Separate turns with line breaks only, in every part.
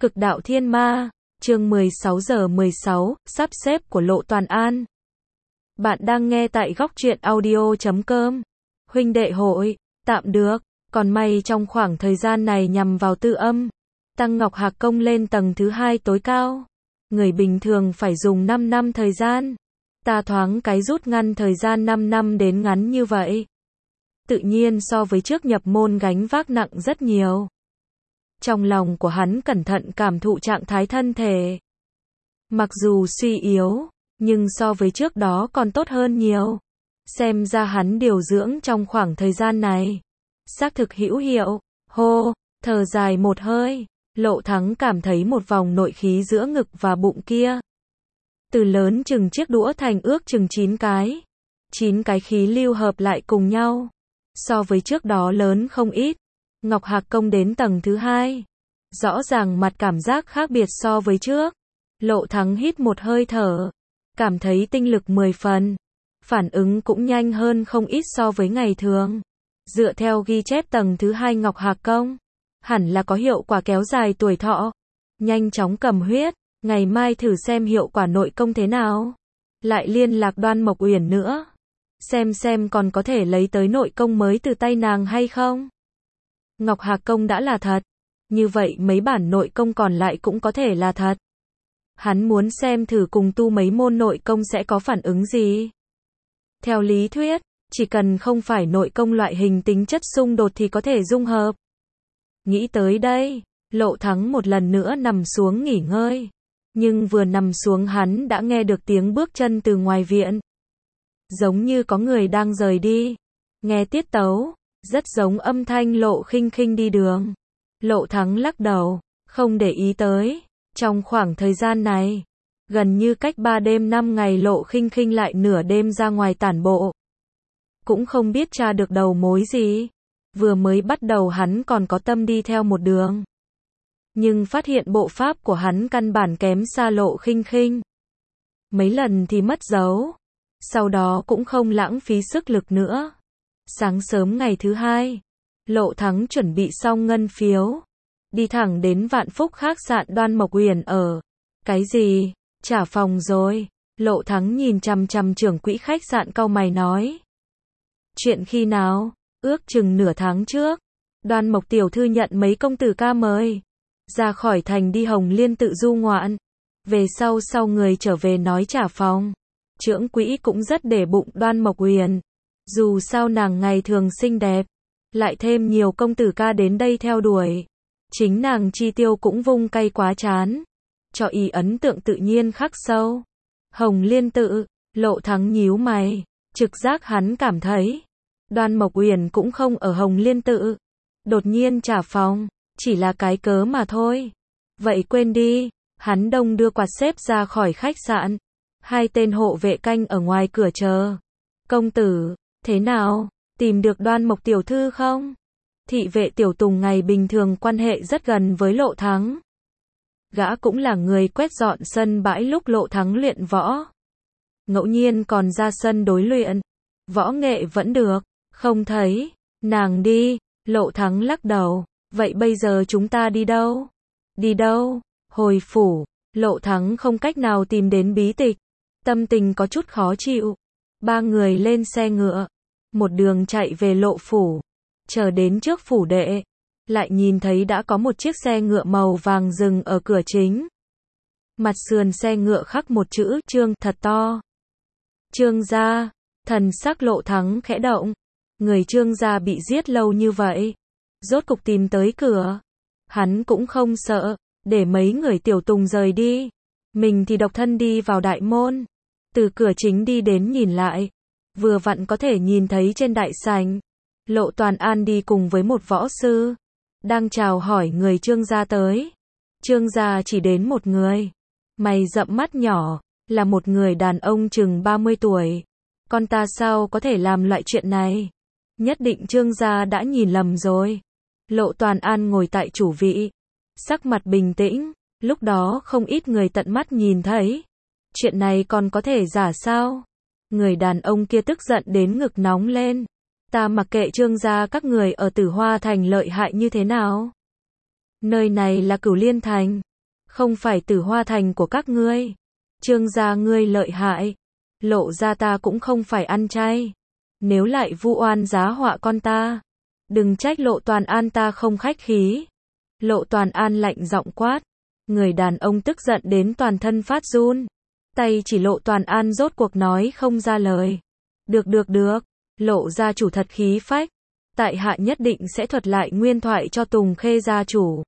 Cực đạo thiên ma, chương 16:16, sắp xếp của Lộ Toàn An. Bạn đang nghe tại góc truyện audio.com. Huynh đệ hội, tạm được, còn may trong khoảng thời gian này nhằm vào tư âm, tăng Ngọc Hạc Công lên tầng thứ 2 tối cao. Người bình thường phải dùng 5 năm thời gian. Ta thoáng cái rút ngắn thời gian 5 năm đến ngắn như vậy. Tự nhiên so với trước nhập môn gánh vác nặng rất nhiều. Trong lòng của hắn cẩn thận cảm thụ trạng thái thân thể. Mặc dù suy yếu, nhưng so với trước đó còn tốt hơn nhiều. Xem ra hắn điều dưỡng trong khoảng thời gian này. Xác thực hữu hiệu. Hô, thở dài một hơi. Lộ Thắng cảm thấy một vòng nội khí giữa ngực và bụng kia. Từ lớn chừng chiếc đũa thành ước chừng 9 cái. 9 cái khí lưu hợp lại cùng nhau. So với trước đó lớn không ít. Ngọc Hạc Công đến tầng thứ 2. Rõ ràng mặt cảm giác khác biệt so với trước. Lộ Thắng hít một hơi thở. Cảm thấy tinh lực 10 phần. Phản ứng cũng nhanh hơn không ít so với ngày thường. Dựa theo ghi chép tầng thứ 2 Ngọc Hạc Công, hẳn là có hiệu quả kéo dài tuổi thọ. Nhanh chóng cầm huyết. Ngày mai thử xem hiệu quả nội công thế nào. Lại liên lạc Đoan Mộc Uyển nữa. Xem còn có thể lấy tới nội công mới từ tay nàng hay không. Ngọc Hạc Công đã là thật. Như vậy mấy bản nội công còn lại cũng có thể là thật. Hắn muốn xem thử cùng tu mấy môn nội công sẽ có phản ứng gì. Theo lý thuyết, chỉ cần không phải nội công loại hình tính chất xung đột thì có thể dung hợp. Nghĩ tới đây, Lộ Thắng một lần nữa nằm xuống nghỉ ngơi. Nhưng vừa nằm xuống hắn đã nghe được tiếng bước chân từ ngoài viện. Giống như có người đang rời đi. Nghe tiết tấu, rất giống âm thanh Lộ Khinh Khinh đi đường. Lộ Thắng lắc đầu, không để ý tới. Trong khoảng thời gian này, gần như cách 3 đêm 5 ngày Lộ Khinh Khinh lại nửa đêm ra ngoài tản bộ. Cũng không biết tra được đầu mối gì. Vừa mới bắt đầu hắn còn có tâm đi theo một đường. Nhưng phát hiện bộ pháp của hắn căn bản kém xa Lộ Khinh Khinh. Mấy lần thì mất dấu. Sau đó cũng không lãng phí sức lực nữa. Sáng sớm ngày thứ 2, Lộ Thắng chuẩn bị xong ngân phiếu. Đi thẳng đến Vạn Phúc khách sạn Đoan Mộc Uyển ở. Cái gì? Trả phòng rồi. Lộ Thắng nhìn chằm chằm trưởng quỹ khách sạn cau mày nói. Chuyện khi nào? Ước chừng nửa tháng trước. Đoan Mộc tiểu thư nhận mấy công tử ca mời. Ra khỏi thành đi Hồng Liên tự du ngoạn. Về sau người trở về nói trả phòng. Trưởng quỹ cũng rất để bụng Đoan Mộc Uyển. Dù sao nàng ngày thường xinh đẹp. Lại thêm nhiều công tử ca đến đây theo đuổi. Chính nàng chi tiêu cũng vung cay quá chán. Cho ý ấn tượng tự nhiên khắc sâu. Hồng Liên tự, Lộ Thắng nhíu mày. Trực giác hắn cảm thấy. Đoan Mộc Uyển cũng không ở Hồng Liên tự. Đột nhiên trả phòng. Chỉ là cái cớ mà thôi. Vậy quên đi. Hắn đông đưa quạt xếp ra khỏi khách sạn. 2 tên hộ vệ canh ở ngoài cửa chờ. Công tử, thế nào? Tìm được Đoan Mộc tiểu thư không? Thị vệ Tiểu Tùng ngày bình thường quan hệ rất gần với Lộ Thắng. Gã cũng là người quét dọn sân bãi lúc Lộ Thắng luyện võ. Ngẫu nhiên còn ra sân đối luyện. Võ nghệ vẫn được. Không thấy. Nàng đi. Lộ Thắng lắc đầu. Vậy bây giờ chúng ta đi đâu? Đi đâu? Hồi phủ. Lộ Thắng không cách nào tìm đến bí tịch. Tâm tình có chút khó chịu. 3 người lên xe ngựa. Một đường chạy về Lộ phủ. Chờ đến trước phủ đệ. Lại nhìn thấy đã có một chiếc xe ngựa màu vàng dừng ở cửa chính. Mặt sườn xe ngựa khắc một chữ Trương thật to. Trương gia. Thần sắc Lộ Thắng khẽ động. Người Trương gia bị giết lâu như vậy. Rốt cục tìm tới cửa. Hắn cũng không sợ. Để mấy người Tiểu Tùng rời đi. Mình thì độc thân đi vào đại môn. Từ cửa chính đi đến nhìn lại. Vừa vặn có thể nhìn thấy trên đại sảnh. Lộ Toàn An đi cùng với một võ sư. Đang chào hỏi người Trương gia tới. Trương gia chỉ đến một người. Mày rậm mắt nhỏ. Là một người đàn ông chừng 30 tuổi. Con ta sao có thể làm loại chuyện này? Nhất định Trương gia đã nhìn lầm rồi. Lộ Toàn An ngồi tại chủ vị. Sắc mặt bình tĩnh. Lúc đó không ít người tận mắt nhìn thấy. Chuyện này còn có thể giả sao? Người đàn ông kia tức giận đến ngực nóng lên. Ta mặc kệ Trương gia các người ở Tử Hoa Thành lợi hại như thế nào. Nơi này là Cửu Liên Thành. không phải Tử Hoa Thành của các ngươi. Trương gia ngươi lợi hại. Lộ gia ta cũng không phải ăn chay. Nếu lại vu oan giá họa con ta, đừng trách Lộ Toàn An ta không khách khí. Lộ Toàn An lạnh giọng quát. Người đàn ông tức giận đến toàn thân phát run. Tay chỉ Lộ Toàn An rốt cuộc nói không ra lời. Được. Lộ gia chủ thật khí phách. Tại hạ nhất định sẽ thuật lại nguyên thoại cho Tùng Khê gia chủ.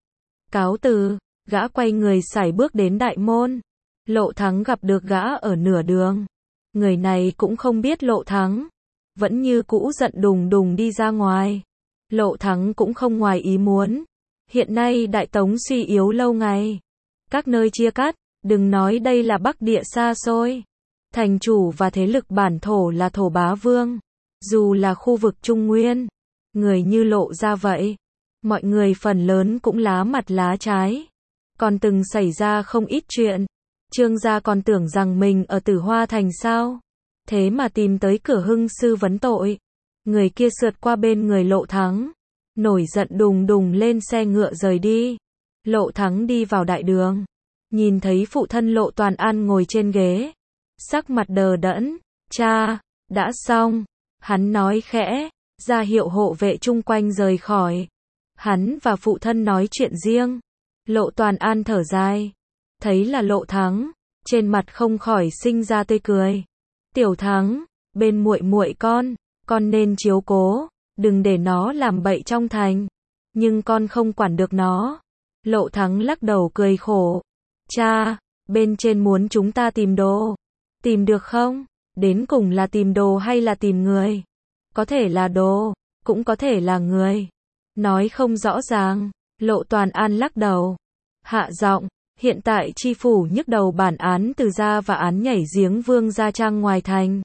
Cáo từ, gã quay người sải bước đến đại môn. Lộ Thắng gặp được gã ở nửa đường. Người này cũng không biết Lộ Thắng. Vẫn như cũ giận đùng đùng đi ra ngoài. Lộ Thắng cũng không ngoài ý muốn. Hiện nay Đại Tống suy yếu lâu ngày. Các nơi chia cắt, đừng nói đây là Bắc địa xa xôi. Thành chủ và thế lực bản thổ là Thổ Bá Vương. Dù là khu vực Trung Nguyên, người như Lộ ra vậy, mọi người phần lớn cũng lá mặt lá trái. Còn từng xảy ra không ít chuyện. Trương gia còn tưởng rằng mình ở Tử Hoa Thành sao. Thế mà tìm tới cửa hưng sư vấn tội. Người kia sượt qua bên người Lộ Thắng. Nổi giận đùng đùng lên xe ngựa rời đi. Lộ Thắng đi vào đại đường. Nhìn thấy phụ thân Lộ Toàn An ngồi trên ghế. Sắc mặt đờ đẫn. Cha, đã xong. Hắn nói khẽ, ra hiệu hộ vệ chung quanh rời khỏi. Hắn và phụ thân nói chuyện riêng. Lộ Toàn An thở dài. Thấy là Lộ Thắng, trên mặt không khỏi sinh ra tươi cười. Tiểu Thắng, bên muội muội con nên chiếu cố, đừng để nó làm bậy trong thành. Nhưng con không quản được nó. Lộ Thắng lắc đầu cười khổ. Cha, bên trên muốn chúng ta tìm đồ. Tìm được không? Đến cùng là tìm đồ hay là tìm người? Có thể là đồ, cũng có thể là người. Nói không rõ ràng. Lộ Toàn An lắc đầu. Hạ giọng, hiện tại chi phủ nhức đầu bản án Từ gia và án nhảy giếng Vương Gia Trang ngoài thành.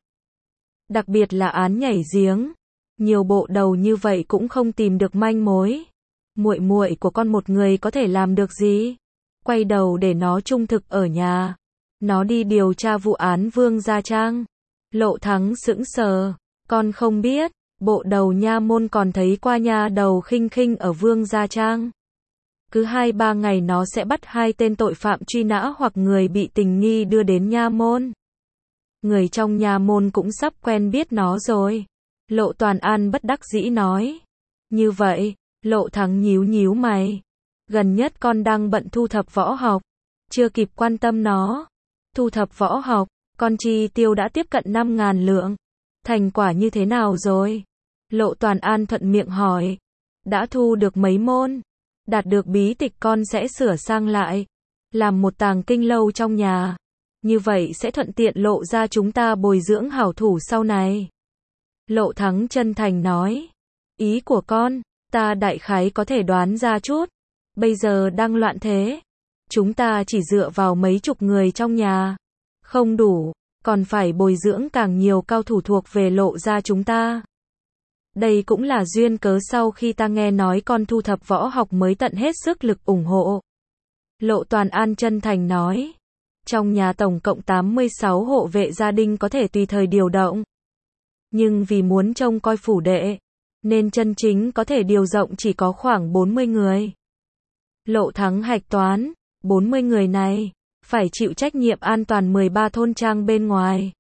Đặc biệt là án nhảy giếng. Nhiều bộ đầu như vậy cũng không tìm được manh mối. Muội muội của con một người có thể làm được gì? Quay đầu để nó trung thực ở nhà. Nó đi điều tra vụ án Vương Gia Trang. Lộ Thắng sững sờ. Con không biết, bộ đầu nha môn còn thấy qua nha đầu khinh khinh ở Vương Gia Trang. Cứ 2-3 ngày nó sẽ bắt 2 tên tội phạm truy nã hoặc người bị tình nghi đưa đến nha môn. Người trong nha môn cũng sắp quen biết nó rồi. Lộ Toàn An bất đắc dĩ nói. Như vậy, Lộ Thắng nhíu nhíu mày. Gần nhất con đang bận thu thập võ học. Chưa kịp quan tâm nó. Thu thập võ học, con chi tiêu đã tiếp cận 5.000 lượng. Thành quả như thế nào rồi? Lộ Toàn An thuận miệng hỏi. Đã thu được mấy môn. Đạt được bí tịch con sẽ sửa sang lại. Làm một tàng kinh lâu trong nhà. Như vậy sẽ thuận tiện Lộ ra chúng ta bồi dưỡng hảo thủ sau này. Lộ Thắng chân thành nói. Ý của con, ta đại khái có thể đoán ra chút. Bây giờ đang loạn thế. Chúng ta chỉ dựa vào mấy chục người trong nhà. Không đủ, còn phải bồi dưỡng càng nhiều cao thủ thuộc về Lộ ra chúng ta. Đây cũng là duyên cớ sau khi ta nghe nói con thu thập võ học mới tận hết sức lực ủng hộ. Lộ Toàn An chân thành nói. Trong nhà tổng cộng 86 hộ vệ gia đình có thể tùy thời điều động. Nhưng vì muốn trông coi phủ đệ, nên chân chính có thể điều động chỉ có khoảng 40 người. Lộ Thắng hạch toán, 40 người này phải chịu trách nhiệm an toàn 13 thôn trang bên ngoài.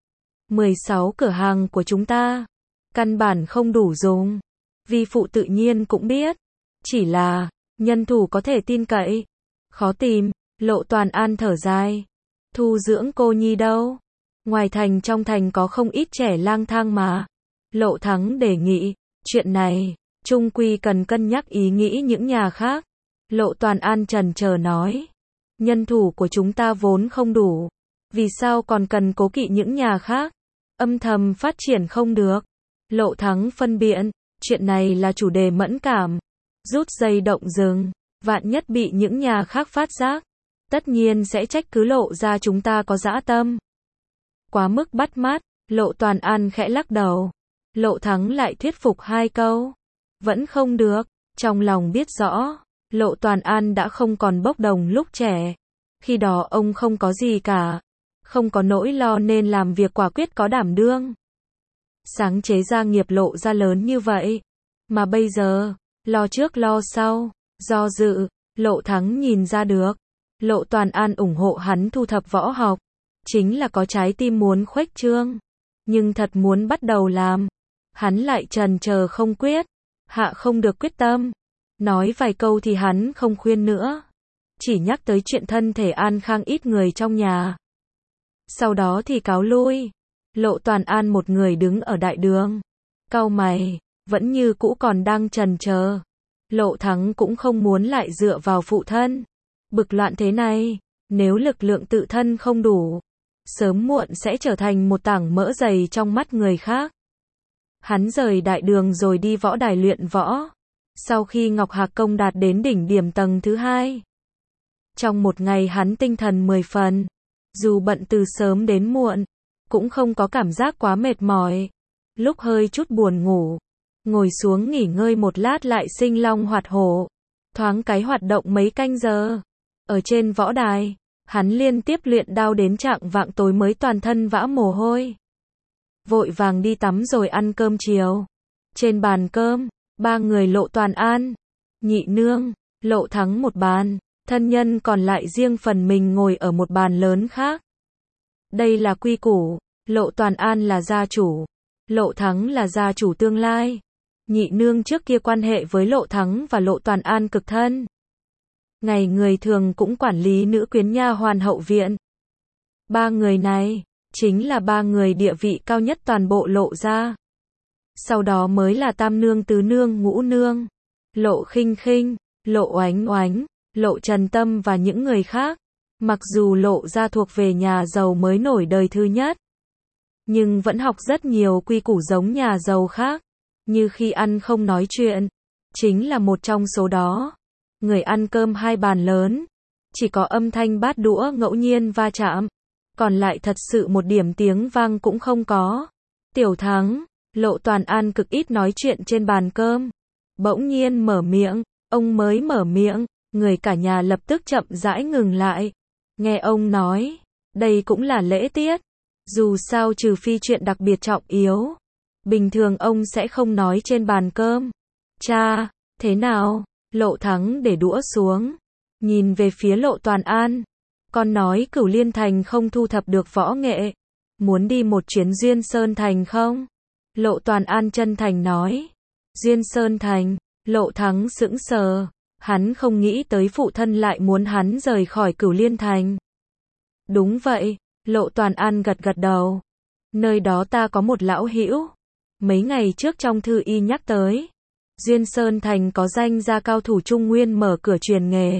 16 cửa hàng của chúng ta, căn bản không đủ dùng. Vi phụ tự nhiên cũng biết, chỉ là nhân thủ có thể tin cậy, khó tìm. Lộ Toàn An thở dài. Thu dưỡng cô nhi đâu? Ngoài thành trong thành có không ít trẻ lang thang mà. Lộ Thắng đề nghị, chuyện này, chung quy cần cân nhắc ý nghĩ những nhà khác. Lộ Toàn An chần chờ nói. Nhân thủ của chúng ta vốn không đủ. Vì sao còn cần cố kỵ những nhà khác? Âm thầm phát triển không được. Lộ Thắng phân biện, chuyện này là chủ đề mẫn cảm. Rút dây động rừng, vạn nhất bị những nhà khác phát giác. Tất nhiên sẽ trách cứ Lộ ra chúng ta có dã tâm. Quá mức bắt mắt, Lộ Toàn An khẽ lắc đầu. Lộ Thắng lại thuyết phục 2 câu. Vẫn không được, trong lòng biết rõ. Lộ Toàn An đã không còn bốc đồng lúc trẻ. Khi đó ông không có gì cả. Không có nỗi lo nên làm việc quả quyết có đảm đương. Sáng chế ra nghiệp Lộ ra lớn như vậy. Mà bây giờ, lo trước lo sau, do dự, Lộ Thắng nhìn ra được. Lộ Toàn An ủng hộ hắn thu thập võ học, chính là có trái tim muốn khuếch trương, nhưng thật muốn bắt đầu làm, hắn lại chần chờ không quyết, hạ không được quyết tâm. Nói vài câu thì hắn không khuyên nữa, chỉ nhắc tới chuyện thân thể an khang ít người trong nhà. Sau đó thì cáo lui. Lộ Toàn An một người đứng ở đại đường, cau mày, vẫn như cũ còn đang chần chờ. Lộ Thắng cũng không muốn lại dựa vào phụ thân. Bực loạn thế này, nếu lực lượng tự thân không đủ, sớm muộn sẽ trở thành một tảng mỡ dày trong mắt người khác. Hắn rời đại đường rồi đi võ đài luyện võ. Sau khi Ngọc Hạc Công đạt đến đỉnh điểm tầng thứ 2, trong một ngày hắn tinh thần 10 phần, dù bận từ sớm đến muộn, cũng không có cảm giác quá mệt mỏi. Lúc hơi chút buồn ngủ, ngồi xuống nghỉ ngơi một lát lại sinh long hoạt hổ, thoáng cái hoạt động mấy canh giờ. Ở trên võ đài, hắn liên tiếp luyện đao đến chạng vạng tối mới toàn thân vã mồ hôi. Vội vàng đi tắm rồi ăn cơm chiều. Trên bàn cơm, ba người Lộ Toàn An, Nhị Nương, Lộ Thắng một bàn, thân nhân còn lại riêng phần mình ngồi ở một bàn lớn khác. Đây là quy củ, Lộ Toàn An là gia chủ, Lộ Thắng là gia chủ tương lai. Nhị Nương trước kia quan hệ với Lộ Thắng và Lộ Toàn An cực thân. Ngày người thường cũng quản lý nữ quyến nha hoàn hậu viện. Ba người này, chính là ba người địa vị cao nhất toàn bộ Lộ gia. Sau đó mới là Tam Nương, Tứ Nương, Ngũ Nương, Lộ Khinh Khinh, Lộ Oánh Oánh, Lộ Trần Tâm và những người khác. Mặc dù Lộ gia thuộc về nhà giàu mới nổi đời thứ nhất, nhưng vẫn học rất nhiều quy củ giống nhà giàu khác, như khi ăn không nói chuyện, chính là một trong số đó. Người ăn cơm hai bàn lớn, chỉ có âm thanh bát đũa ngẫu nhiên va chạm, còn lại thật sự một điểm tiếng vang cũng không có. Tiểu Thắng, Lộ Toàn An cực ít nói chuyện trên bàn cơm, bỗng nhiên mở miệng. Ông mới mở miệng, người cả nhà lập tức chậm rãi ngừng lại. Nghe ông nói, đây cũng là lễ tiết. Dù sao trừ phi chuyện đặc biệt trọng yếu, bình thường ông sẽ không nói trên bàn cơm. Cha, thế nào? Lộ Thắng để đũa xuống, nhìn về phía Lộ Toàn An. Con nói Cửu Liên Thành không thu thập được võ nghệ, muốn đi một chuyến Duyên Sơn Thành không? Lộ Toàn An chân thành nói. Duyên Sơn Thành, Lộ Thắng sững sờ, hắn không nghĩ tới phụ thân lại muốn hắn rời khỏi Cửu Liên Thành. Đúng vậy, Lộ Toàn An gật gật đầu. Nơi đó ta có một lão hữu, mấy ngày trước trong thư y nhắc tới. Duyên Sơn Thành có danh gia cao thủ Trung Nguyên mở cửa truyền nghề.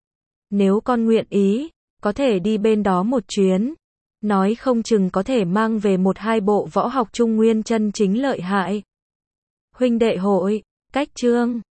Nếu con nguyện ý, có thể đi bên đó một chuyến. Nói không chừng có thể mang về một hai bộ võ học Trung Nguyên chân chính lợi hại. Huynh đệ hội, cách chương